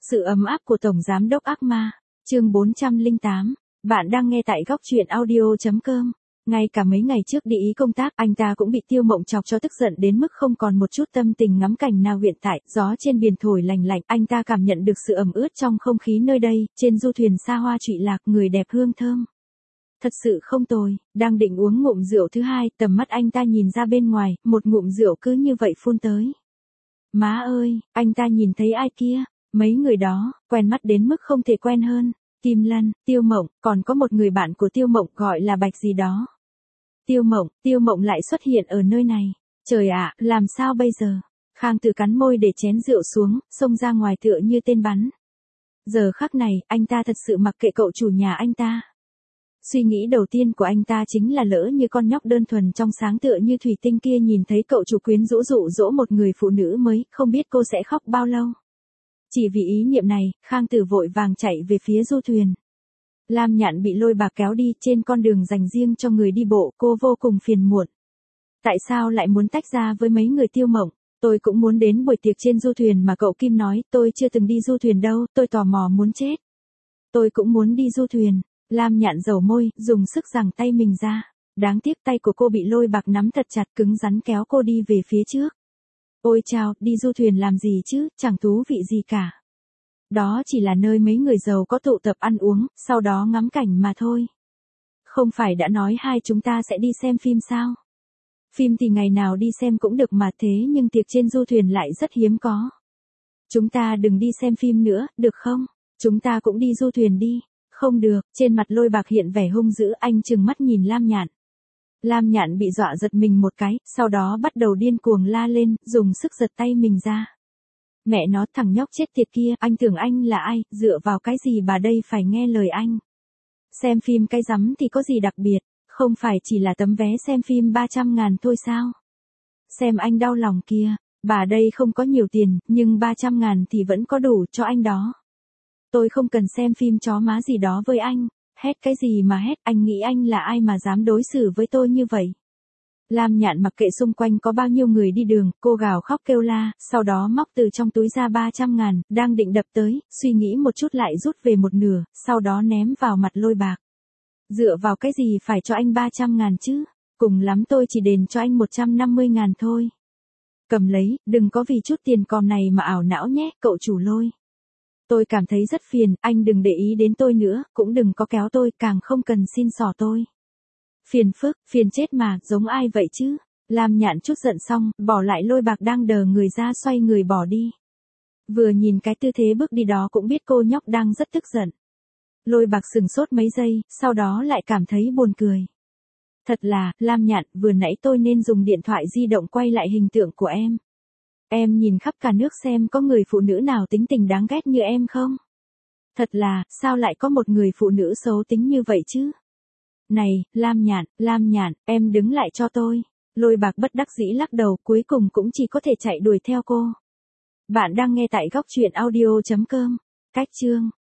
Sự ấm áp của Tổng Giám đốc ác ma, chương 408, bạn đang nghe tại góc truyện audio.com. Ngay cả mấy ngày trước đi ý công tác, anh ta cũng bị Tiêu Mộng chọc cho tức giận đến mức không còn một chút tâm tình ngắm cảnh nào. Hiện tại, gió trên biển thổi lành lạnh, anh ta cảm nhận được sự ẩm ướt trong không khí nơi đây, trên du thuyền xa hoa trụy lạc, người đẹp hương thơm. Thật sự không tồi, đang định uống ngụm rượu thứ hai, tầm mắt anh ta nhìn ra bên ngoài, một ngụm rượu cứ như vậy phun tới. Má ơi, anh ta nhìn thấy ai kia? Mấy người đó, quen mắt đến mức không thể quen hơn. Kim Lân, Tiêu Mộng, còn có một người bạn của Tiêu Mộng gọi là Bạch gì đó. Tiêu Mộng lại xuất hiện ở nơi này. Trời ạ, làm sao bây giờ? Khang Tử cắn môi để chén rượu xuống, xông ra ngoài tựa như tên bắn. Giờ khắc này, anh ta thật sự mặc kệ cậu chủ nhà anh ta. Suy nghĩ đầu tiên của anh ta chính là lỡ như con nhóc đơn thuần trong sáng tựa như thủy tinh kia nhìn thấy cậu chủ quyến rũ dụ dỗ một người phụ nữ mới, không biết cô sẽ khóc bao lâu. Chỉ vì ý niệm này, Khang Tử vội vàng chạy về phía du thuyền. Lam Nhạn bị Lôi Bạc kéo đi trên con đường dành riêng cho người đi bộ, cô vô cùng phiền muộn. Tại sao lại muốn tách ra với mấy người Tiêu Mộng? Tôi cũng muốn đến buổi tiệc trên du thuyền mà cậu Kim nói, tôi chưa từng đi du thuyền đâu, tôi tò mò muốn chết. Tôi cũng muốn đi du thuyền. Lam Nhạn dầu môi, dùng sức giằng tay mình ra. Đáng tiếc tay của cô bị Lôi Bạc nắm thật chặt, cứng rắn kéo cô đi về phía trước. Ôi chao, đi du thuyền làm gì chứ, chẳng thú vị gì cả. Đó chỉ là nơi mấy người giàu có tụ tập ăn uống, sau đó ngắm cảnh mà thôi. Không phải đã nói hai chúng ta sẽ đi xem phim sao? Phim thì ngày nào đi xem cũng được mà, thế nhưng tiệc trên du thuyền lại rất hiếm có. Chúng ta đừng đi xem phim nữa, được không? Chúng ta cũng đi du thuyền đi. Không được, trên mặt Lôi Bạc hiện vẻ hung dữ, anh trừng mắt nhìn Lam Nhạn. Lam Nhạn bị dọa giật mình một cái, sau đó bắt đầu điên cuồng la lên, dùng sức giật tay mình ra. Mẹ nó, thằng nhóc chết tiệt kia, anh tưởng anh là ai, dựa vào cái gì bà đây phải nghe lời anh. Xem phim cái rắm thì có gì đặc biệt, không phải chỉ là tấm vé xem phim 300.000 thôi sao? Xem anh đau lòng kia, bà đây không có nhiều tiền, nhưng 300.000 thì vẫn có đủ cho anh đó. Tôi không cần xem phim chó má gì đó với anh. Hét cái gì mà hét, anh nghĩ anh là ai mà dám đối xử với tôi như vậy? Lam Nhạn mặc kệ xung quanh có bao nhiêu người đi đường, cô gào khóc kêu la, sau đó móc từ trong túi ra 300.000, đang định đập tới, suy nghĩ một chút lại rút về một nửa, sau đó ném vào mặt Lôi Bạc. Dựa vào cái gì phải cho anh 300.000 chứ? Cùng lắm tôi chỉ đền cho anh 150.000 thôi. Cầm lấy, đừng có vì chút tiền còm này mà ảo não nhé, cậu chủ Lôi. Tôi cảm thấy rất phiền, anh đừng để ý đến tôi nữa, cũng đừng có kéo tôi, càng không cần xin xỏ tôi. Phiền phức, phiền chết mà, giống ai vậy chứ? Lam Nhạn chút giận xong, bỏ lại Lôi Bạc đang đờ người ra, xoay người bỏ đi. Vừa nhìn cái tư thế bước đi đó cũng biết cô nhóc đang rất tức giận. Lôi Bạc sừng sốt mấy giây, sau đó lại cảm thấy buồn cười. Thật là, Lam Nhạn, vừa nãy tôi nên dùng điện thoại di động quay lại hình tượng của em. Em nhìn khắp cả nước xem có người phụ nữ nào tính tình đáng ghét như em không? Thật là, sao lại có một người phụ nữ xấu tính như vậy chứ? Này, Lam Nhạn, em đứng lại cho tôi. Lôi Bạc bất đắc dĩ lắc đầu, cuối cùng cũng chỉ có thể chạy đuổi theo cô. Bạn đang nghe tại góc truyện audio.com. Cách chương